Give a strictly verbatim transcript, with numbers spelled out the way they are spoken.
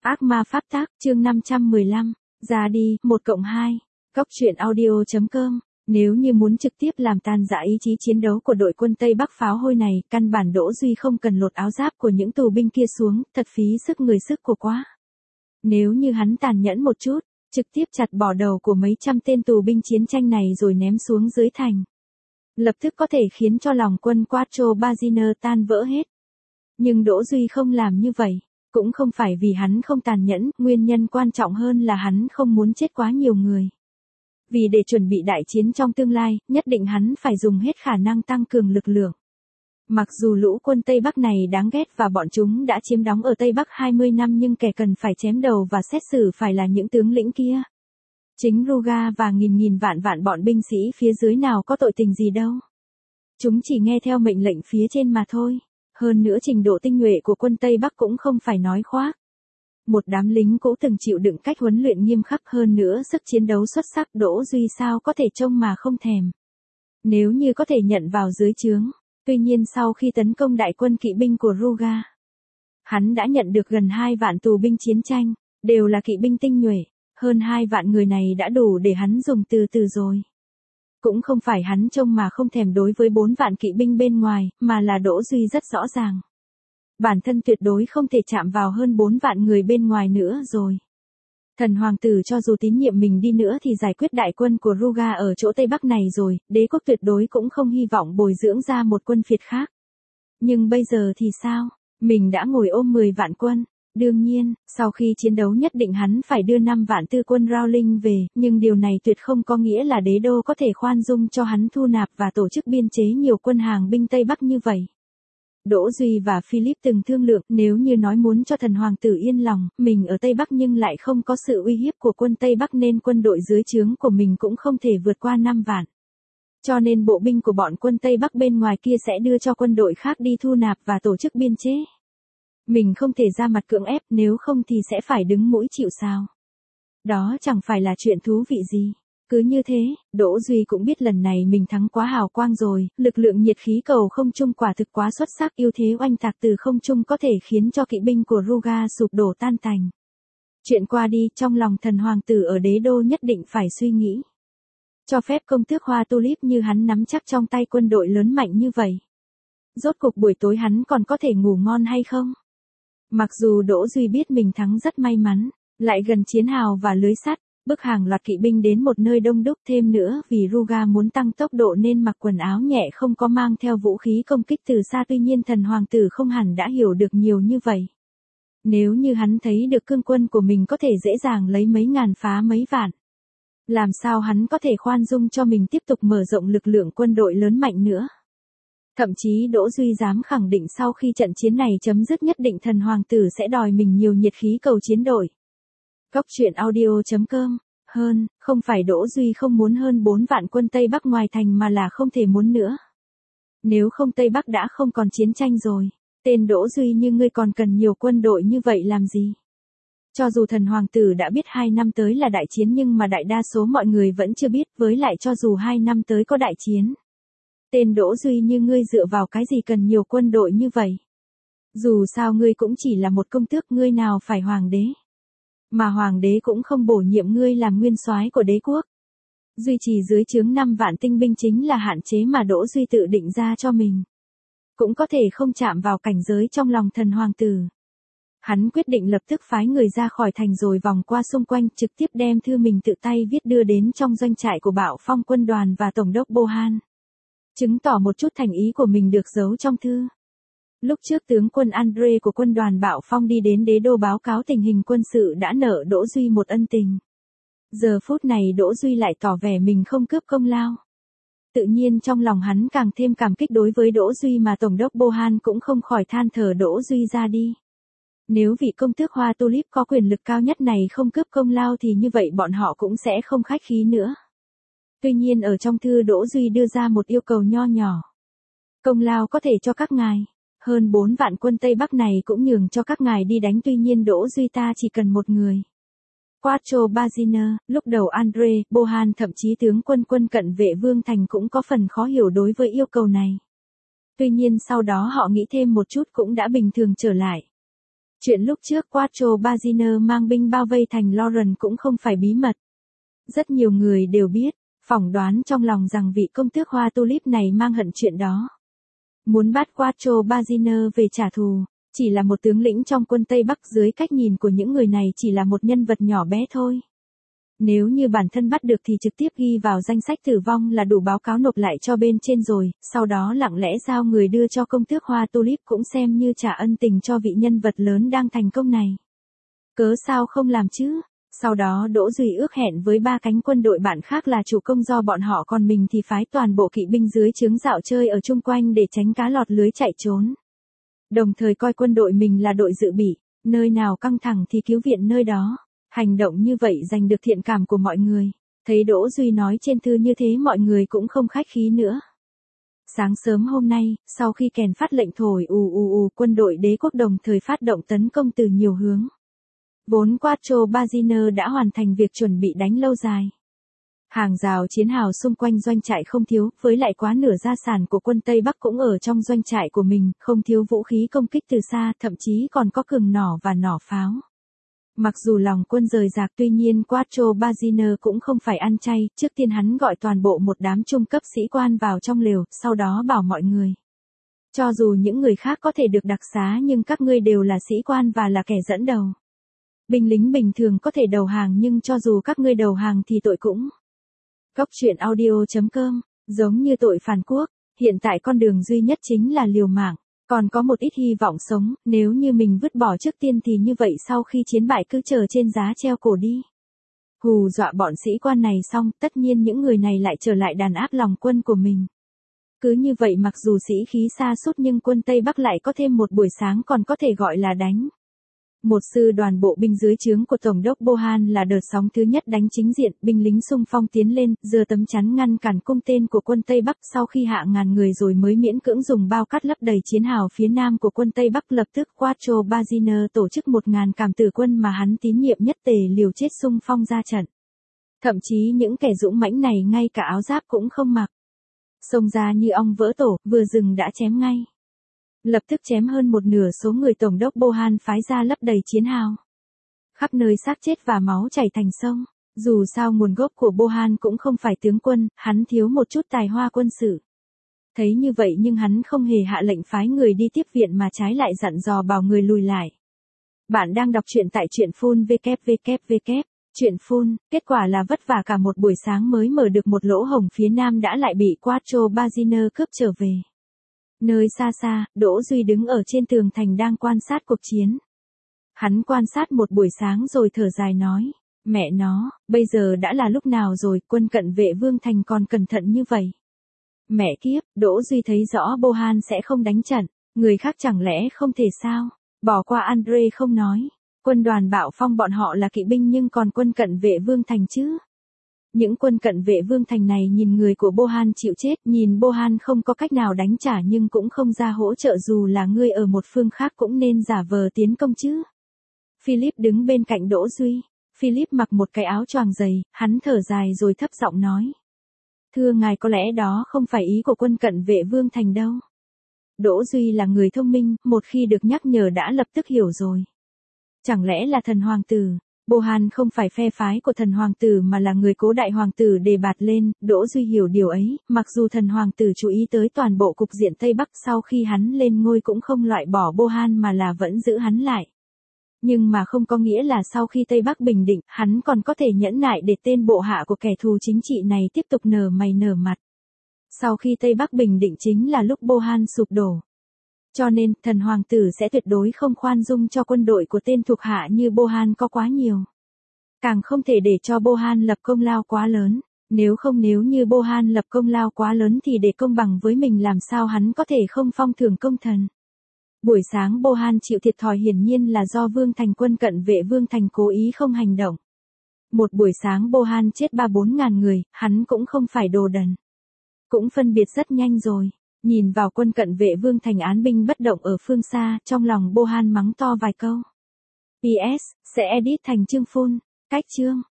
Ác ma pháp tác, chương năm trăm mười lăm, ra đi, một cộng hai. Góc truyện audio chấm com. Nếu như muốn trực tiếp làm tan rã ý chí chiến đấu của đội quân Tây Bắc pháo hôi này, căn bản Đỗ Duy không cần lột áo giáp của những tù binh kia xuống, thật phí sức người sức của quá. Nếu như hắn tàn nhẫn một chút, trực tiếp chặt bỏ đầu của mấy trăm tên tù binh chiến tranh này rồi ném xuống dưới thành, lập tức có thể khiến cho lòng quân Quattro Bagginer tan vỡ hết. Nhưng Đỗ Duy không làm như vậy. Cũng không phải vì hắn không tàn nhẫn, nguyên nhân quan trọng hơn là hắn không muốn chết quá nhiều người. Vì để chuẩn bị đại chiến trong tương lai, nhất định hắn phải dùng hết khả năng tăng cường lực lượng. Mặc dù lũ quân Tây Bắc này đáng ghét và bọn chúng đã chiếm đóng ở Tây Bắc hai mươi năm, nhưng kẻ cần phải chém đầu và xét xử phải là những tướng lĩnh kia. Chính Ruga và nghìn nghìn vạn vạn bọn binh sĩ phía dưới nào có tội tình gì đâu. Chúng chỉ nghe theo mệnh lệnh phía trên mà thôi. Hơn nữa trình độ tinh nhuệ của quân Tây Bắc cũng không phải nói khoác. Một đám lính cũ từng chịu đựng cách huấn luyện nghiêm khắc, hơn nữa sức chiến đấu xuất sắc, Đỗ Duy sao có thể trông mà không thèm. Nếu như có thể nhận vào dưới trướng. Tuy nhiên sau khi tấn công đại quân kỵ binh của Ruga, hắn đã nhận được gần hai vạn tù binh chiến tranh, đều là kỵ binh tinh nhuệ. Hơn hai vạn người này đã đủ để hắn dùng từ từ rồi. Cũng không phải hắn trông mà không thèm đối với bốn vạn kỵ binh bên ngoài, mà là Đỗ Duy rất rõ ràng. Bản thân tuyệt đối không thể chạm vào hơn bốn vạn người bên ngoài nữa rồi. Thần hoàng tử cho dù tín nhiệm mình đi nữa thì giải quyết đại quân của Ruga ở chỗ Tây Bắc này rồi, đế quốc tuyệt đối cũng không hy vọng bồi dưỡng ra một quân phiệt khác. Nhưng bây giờ thì sao? Mình đã ngồi ôm mười vạn quân. Đương nhiên, sau khi chiến đấu nhất định hắn phải đưa năm vạn tư quân Rowling về, nhưng điều này tuyệt không có nghĩa là đế đô có thể khoan dung cho hắn thu nạp và tổ chức biên chế nhiều quân hàng binh Tây Bắc như vậy. Đỗ Duy và Philip từng thương lượng, nếu như nói muốn cho thần hoàng tử yên lòng, mình ở Tây Bắc nhưng lại không có sự uy hiếp của quân Tây Bắc nên quân đội dưới trướng của mình cũng không thể vượt qua năm vạn. Cho nên bộ binh của bọn quân Tây Bắc bên ngoài kia sẽ đưa cho quân đội khác đi thu nạp và tổ chức biên chế. Mình không thể ra mặt cưỡng ép, nếu không thì sẽ phải đứng mũi chịu sào. Đó chẳng phải là chuyện thú vị gì. Cứ như thế, Đỗ Duy cũng biết lần này mình thắng quá hào quang rồi, lực lượng nhiệt khí cầu không trung quả thực quá xuất sắc, ưu thế oanh tạc từ không trung có thể khiến cho kỵ binh của Ruga sụp đổ tan tành. Chuyện qua đi, trong lòng thần hoàng tử ở đế đô nhất định phải suy nghĩ. Cho phép công tước Hoa Tulip như hắn nắm chắc trong tay quân đội lớn mạnh như vậy. Rốt cuộc buổi tối hắn còn có thể ngủ ngon hay không? Mặc dù Đỗ Duy biết mình thắng rất may mắn, lại gần chiến hào và lưới sắt, bức hàng loạt kỵ binh đến một nơi đông đúc, thêm nữa vì Ruga muốn tăng tốc độ nên mặc quần áo nhẹ không có mang theo vũ khí công kích từ xa, tuy nhiên thần hoàng tử không hẳn đã hiểu được nhiều như vậy. Nếu như hắn thấy được cương quân của mình có thể dễ dàng lấy mấy ngàn phá mấy vạn, làm sao hắn có thể khoan dung cho mình tiếp tục mở rộng lực lượng quân đội lớn mạnh nữa. Thậm chí Đỗ Duy dám khẳng định sau khi trận chiến này chấm dứt nhất định thần hoàng tử sẽ đòi mình nhiều nhiệt khí cầu chiến đội. Góc truyện audio chấm com. Hơn, không phải Đỗ Duy không muốn hơn bốn vạn quân Tây Bắc ngoài thành mà là không thể muốn nữa. Nếu không Tây Bắc đã không còn chiến tranh rồi. Tên Đỗ Duy như ngươi còn cần nhiều quân đội như vậy làm gì? Cho dù thần hoàng tử đã biết hai năm tới là đại chiến nhưng mà đại đa số mọi người vẫn chưa biết, với lại cho dù hai năm tới có đại chiến. Tên Đỗ Duy như ngươi dựa vào cái gì cần nhiều quân đội như vậy? Dù sao ngươi cũng chỉ là một công tước, ngươi nào phải hoàng đế. Mà hoàng đế cũng không bổ nhiệm ngươi làm nguyên soái của đế quốc. Duy trì dưới trướng năm vạn tinh binh chính là hạn chế mà Đỗ Duy tự định ra cho mình. Cũng có thể không chạm vào cảnh giới trong lòng thần hoàng tử. Hắn quyết định lập tức phái người ra khỏi thành rồi vòng qua xung quanh, trực tiếp đem thư mình tự tay viết đưa đến trong doanh trại của Bạo Phong quân đoàn và tổng đốc Bohan. Chứng tỏ một chút thành ý của mình được giấu trong thư. Lúc trước tướng quân Andre của quân đoàn Bạo Phong đi đến đế đô báo cáo tình hình quân sự đã nợ Đỗ Duy một ân tình. Giờ phút này Đỗ Duy lại tỏ vẻ mình không cướp công lao. Tự nhiên trong lòng hắn càng thêm cảm kích đối với Đỗ Duy, mà tổng đốc Bohan cũng không khỏi than thở Đỗ Duy ra đi. Nếu vị công tước Hoa Tulip có quyền lực cao nhất này không cướp công lao thì như vậy bọn họ cũng sẽ không khách khí nữa. Tuy nhiên ở trong thư Đỗ Duy đưa ra một yêu cầu nho nhỏ. Công lao có thể cho các ngài. Hơn bốn vạn quân Tây Bắc này cũng nhường cho các ngài đi đánh, tuy nhiên Đỗ Duy ta chỉ cần một người. Quattro Bagginer, lúc đầu Andre, Bohan thậm chí tướng quân quân cận vệ Vương Thành cũng có phần khó hiểu đối với yêu cầu này. Tuy nhiên sau đó họ nghĩ thêm một chút cũng đã bình thường trở lại. Chuyện lúc trước Quattro Baziner mang binh bao vây thành Lauren cũng không phải bí mật. Rất nhiều người đều biết, phỏng đoán trong lòng rằng vị công tước hoa tulip này mang hận chuyện đó. Muốn bắt Quattro Baziner về trả thù, chỉ là một tướng lĩnh trong quân Tây Bắc dưới cách nhìn của những người này chỉ là một nhân vật nhỏ bé thôi. Nếu như bản thân bắt được thì trực tiếp ghi vào danh sách tử vong là đủ báo cáo nộp lại cho bên trên rồi, sau đó lặng lẽ giao người đưa cho công tước hoa tulip cũng xem như trả ân tình cho vị nhân vật lớn đang thành công này. Cớ sao không làm chứ? Sau đó Đỗ Duy ước hẹn với ba cánh quân đội bạn khác là chủ công do bọn họ, còn mình thì phái toàn bộ kỵ binh dưới trướng dạo chơi ở chung quanh để tránh cá lọt lưới chạy trốn. Đồng thời coi quân đội mình là đội dự bị, nơi nào căng thẳng thì cứu viện nơi đó. Hành động như vậy giành được thiện cảm của mọi người. Thấy Đỗ Duy nói trên thư như thế mọi người cũng không khách khí nữa. Sáng sớm hôm nay, sau khi kèn phát lệnh thổi ù ù ù, quân đội đế quốc đồng thời phát động tấn công từ nhiều hướng. Vốn Quattro Baziner đã hoàn thành việc chuẩn bị đánh lâu dài. Hàng rào chiến hào xung quanh doanh trại không thiếu, với lại quá nửa gia sản của quân Tây Bắc cũng ở trong doanh trại của mình, không thiếu vũ khí công kích từ xa, thậm chí còn có cường nỏ và nỏ pháo. Mặc dù lòng quân rời rạc, tuy nhiên Quattro Baziner cũng không phải ăn chay, trước tiên hắn gọi toàn bộ một đám trung cấp sĩ quan vào trong lều, sau đó bảo mọi người. Cho dù những người khác có thể được đặc xá nhưng các ngươi đều là sĩ quan và là kẻ dẫn đầu. Binh lính bình thường có thể đầu hàng nhưng cho dù các ngươi đầu hàng thì tội cũng. Góc truyện audio chấm com, giống như tội phản quốc, hiện tại con đường duy nhất chính là liều mạng. Còn có một ít hy vọng sống, nếu như mình vứt bỏ trước tiên thì như vậy sau khi chiến bại cứ chờ trên giá treo cổ đi. Hù dọa bọn sĩ quan này xong, tất nhiên những người này lại trở lại đàn áp lòng quân của mình. Cứ như vậy mặc dù sĩ khí sa sút nhưng quân Tây Bắc lại có thêm một buổi sáng còn có thể gọi là đánh. Một sư đoàn bộ binh dưới trướng của Tổng đốc Bohan là đợt sóng thứ nhất đánh chính diện, binh lính xung phong tiến lên, giơ tấm chắn ngăn cản cung tên của quân Tây Bắc, sau khi hạ ngàn người rồi mới miễn cưỡng dùng bao cát lấp đầy chiến hào phía nam của quân Tây Bắc. Lập tức Quattro Baziner tổ chức một ngàn cảm tử quân mà hắn tín nhiệm nhất tề liều chết xung phong ra trận. Thậm chí những kẻ dũng mãnh này ngay cả áo giáp cũng không mặc. Xông ra như ong vỡ tổ, vừa dừng đã chém ngay. Lập tức chém hơn một nửa số người Tổng đốc Bohan phái ra lấp đầy chiến hào. Khắp nơi xác chết và máu chảy thành sông. Dù sao nguồn gốc của Bohan cũng không phải tướng quân, hắn thiếu một chút tài hoa quân sự. Thấy như vậy nhưng hắn không hề hạ lệnh phái người đi tiếp viện mà trái lại dặn dò bảo người lùi lại. Bạn đang đọc truyện tại truyện phun vê vê vê. Truyện phun, kết quả là vất vả cả một buổi sáng mới mở được một lỗ hổng phía nam đã lại bị Quattro Baziner cướp trở về. Nơi xa xa, Đỗ Duy đứng ở trên tường thành đang quan sát cuộc chiến. Hắn quan sát một buổi sáng rồi thở dài nói, mẹ nó, bây giờ đã là lúc nào rồi, quân cận vệ Vương Thành còn cẩn thận như vậy. Mẹ kiếp, Đỗ Duy thấy rõ Bohan sẽ không đánh trận, người khác chẳng lẽ không thể sao, bỏ qua Andre không nói. Quân đoàn Bạo Phong bọn họ là kỵ binh nhưng còn quân cận vệ Vương Thành chứ. Những quân cận vệ Vương Thành này nhìn người của Bohan chịu chết, nhìn Bohan không có cách nào đánh trả nhưng cũng không ra hỗ trợ, dù là ngươi ở một phương khác cũng nên giả vờ tiến công chứ. Philip đứng bên cạnh Đỗ Duy. Philip mặc một cái áo choàng dày, hắn thở dài rồi thấp giọng nói. Thưa ngài, có lẽ đó không phải ý của quân cận vệ Vương Thành đâu. Đỗ Duy là người thông minh, một khi được nhắc nhở đã lập tức hiểu rồi. Chẳng lẽ là thần hoàng tử? Bohan không phải phe phái của thần hoàng tử mà là người cố đại hoàng tử đề bạt lên. Đỗ Duy hiểu điều ấy, mặc dù thần hoàng tử chú ý tới toàn bộ cục diện Tây Bắc sau khi hắn lên ngôi cũng không loại bỏ Bohan mà là vẫn giữ hắn lại. Nhưng mà không có nghĩa là sau khi Tây Bắc bình định, hắn còn có thể nhẫn nại để tên bộ hạ của kẻ thù chính trị này tiếp tục nở mày nở mặt. Sau khi Tây Bắc bình định chính là lúc Bohan sụp đổ. Cho nên, thần hoàng tử sẽ tuyệt đối không khoan dung cho quân đội của tên thuộc hạ như Bohan có quá nhiều. Càng không thể để cho Bohan lập công lao quá lớn. Nếu không nếu như Bohan lập công lao quá lớn thì để công bằng với mình làm sao hắn có thể không phong thưởng công thần. Buổi sáng Bohan chịu thiệt thòi hiển nhiên là do Vương Thành quân cận vệ Vương Thành cố ý không hành động. Một buổi sáng Bohan chết ba bốn ngàn người, hắn cũng không phải đồ đần. Cũng phân biệt rất nhanh rồi. Nhìn vào quân cận vệ Vương Thành án binh bất động ở phương xa, trong lòng Bohan mắng to vài câu. pê ét, sẽ edit thành chương phun, cách chương.